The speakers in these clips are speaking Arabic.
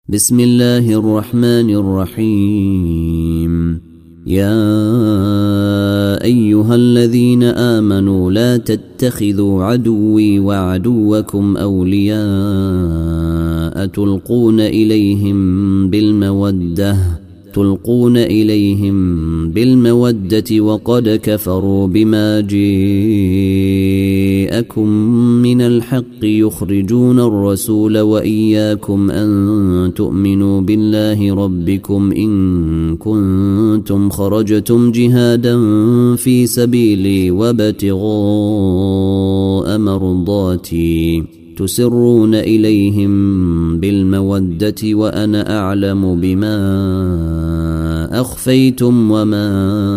بسم الله الرحمن الرحيم. يا أيها الذين آمنوا لا تتخذوا عدوي وعدوكم أولياء تلقون إليهم بالمودة وقد كفروا بما جاءكم من الحق يخرجون الرسول وإياكم أن تؤمنوا بالله ربكم إن كنتم خرجتم جهادا في سبيلي وابتغاء مرضاتي تسرون إليهم بالمودة وأنا أعلم بما أخفيتم وما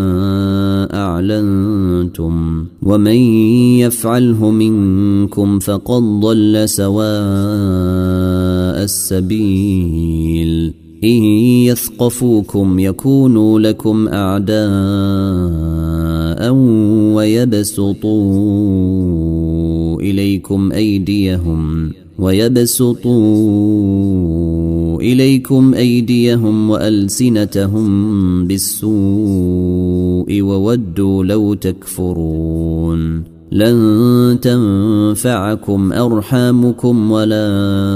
أعلنتم ومن يفعله منكم فقد ضل سواء السبيل. إن يثقفوكم يكونوا لكم أعداء ويبسطوا إليكم أيديهم وألسنتهم بالسوء وودوا لو تكفرون. لن تنفعكم أرحامكم ولا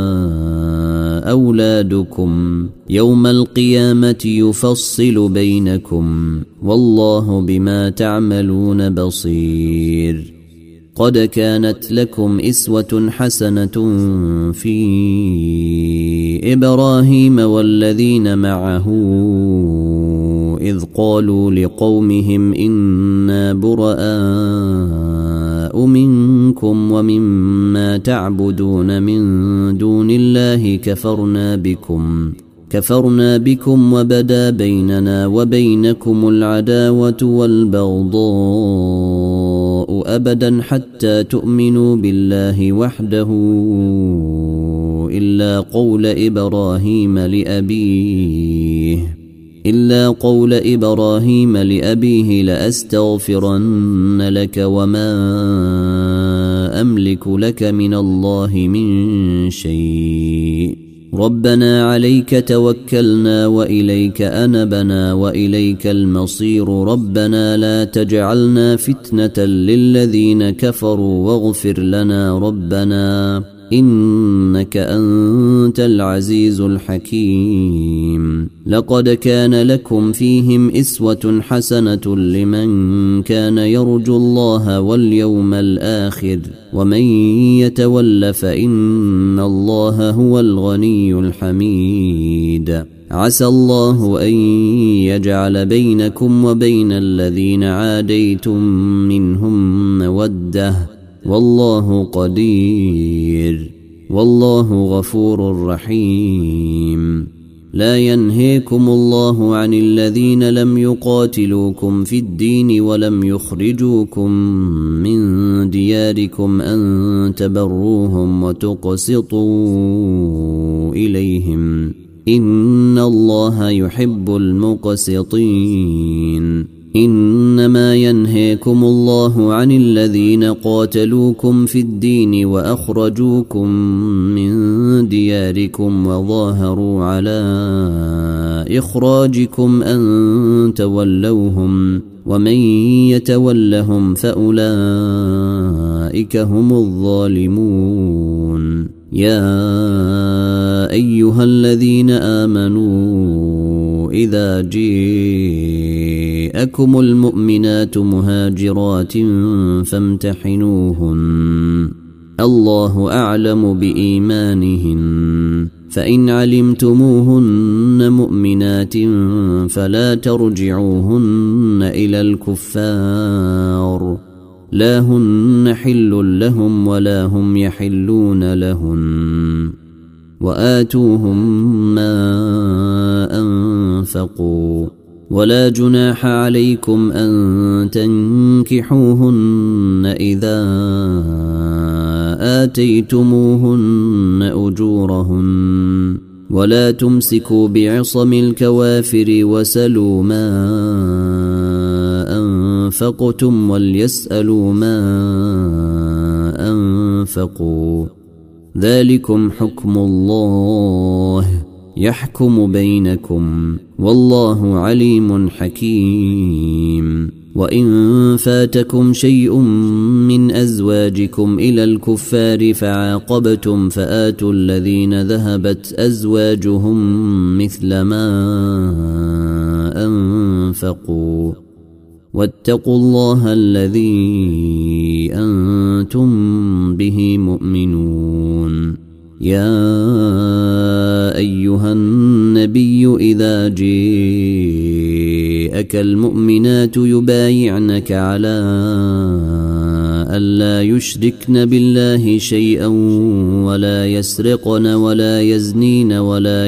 أولادكم يوم القيامة يفصل بينكم والله بما تعملون بصير. قد كانت لكم إسوة حسنة في إبراهيم والذين معه إذ قالوا لقومهم إنا براء منكم ومما تعبدون من دون الله كفرنا بكم وبدا بيننا وبينكم العداوة والبغضاء أبدا حتى تؤمنوا بالله وحده إلا قول إبراهيم لأبيه لأستغفرن لك وما أملك لك من الله من شيء. ربنا عليك توكلنا وإليك أنبنا وإليك المصير. ربنا لا تجعلنا فتنة للذين كفروا واغفر لنا ربنا إنك أنت العزيز الحكيم. لقد كان لكم فيهم إسوة حسنة لمن كان يرجو الله واليوم الآخر ومن يتول فإن الله هو الغني الحميد. عسى الله أن يجعل بينكم وبين الذين عاديتم منهم مودة والله قدير والله غفور رحيم. لا ينهيكم الله عن الذين لم يقاتلوكم في الدين ولم يخرجوكم من دياركم أن تبروهم وتقسطوا إليهم إن الله يحب المقسطين. إنما ينهيكم الله عن الذين قاتلوكم في الدين وأخرجوكم من دياركم وظاهروا على إخراجكم أن تولوهم ومن يتولهم فأولئك هم الظالمون. يا أيها الذين آمنوا إذا جاءكم المؤمنات مهاجرات فامتحنوهن الله أعلم بإيمانهن فإن علمتموهن مؤمنات فلا ترجعوهن إلى الكفار لا هن حل لهم ولا هم يحلون لهن وآتوهم ما أنفقوا ولا جناح عليكم أن تنكحوهن إذا آتيتموهن أجورهن ولا تمسكوا بعصم الكوافر وسلوا ما أنفقتم وليسألوا ما أنفقوا ذلكم حكم الله يحكم بينكم والله عليم حكيم. وإن فاتكم شيء من أزواجكم إلى الكفار فعاقبتم فآتوا الذين ذهبت أزواجهم مثل ما أنفقوا واتقوا الله الذي أنتم به مؤمنون. يا أيها النبي إذا جاءك المؤمنات يبايعنك على ألا يشركن بالله شيئا ولا يسرقن ولا يزنين ولا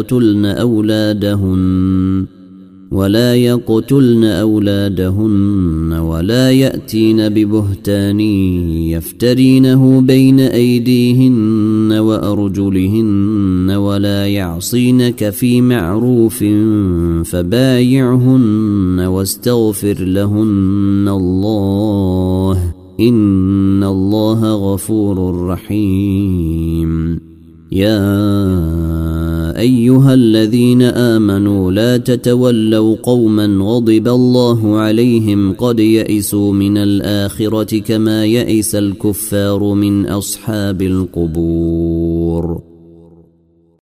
يقتلن أولادهن ولا يأتين ببهتان يفترينه بين أيديهن وأرجلهن ولا يعصينك في معروف فبايعهن واستغفر لهن الله إن الله غفور رحيم. يا أيها الذين آمنوا لا تتولوا قوما غضب الله عليهم قد يئسوا من الآخرة كما يئس الكفار من أصحاب القبور.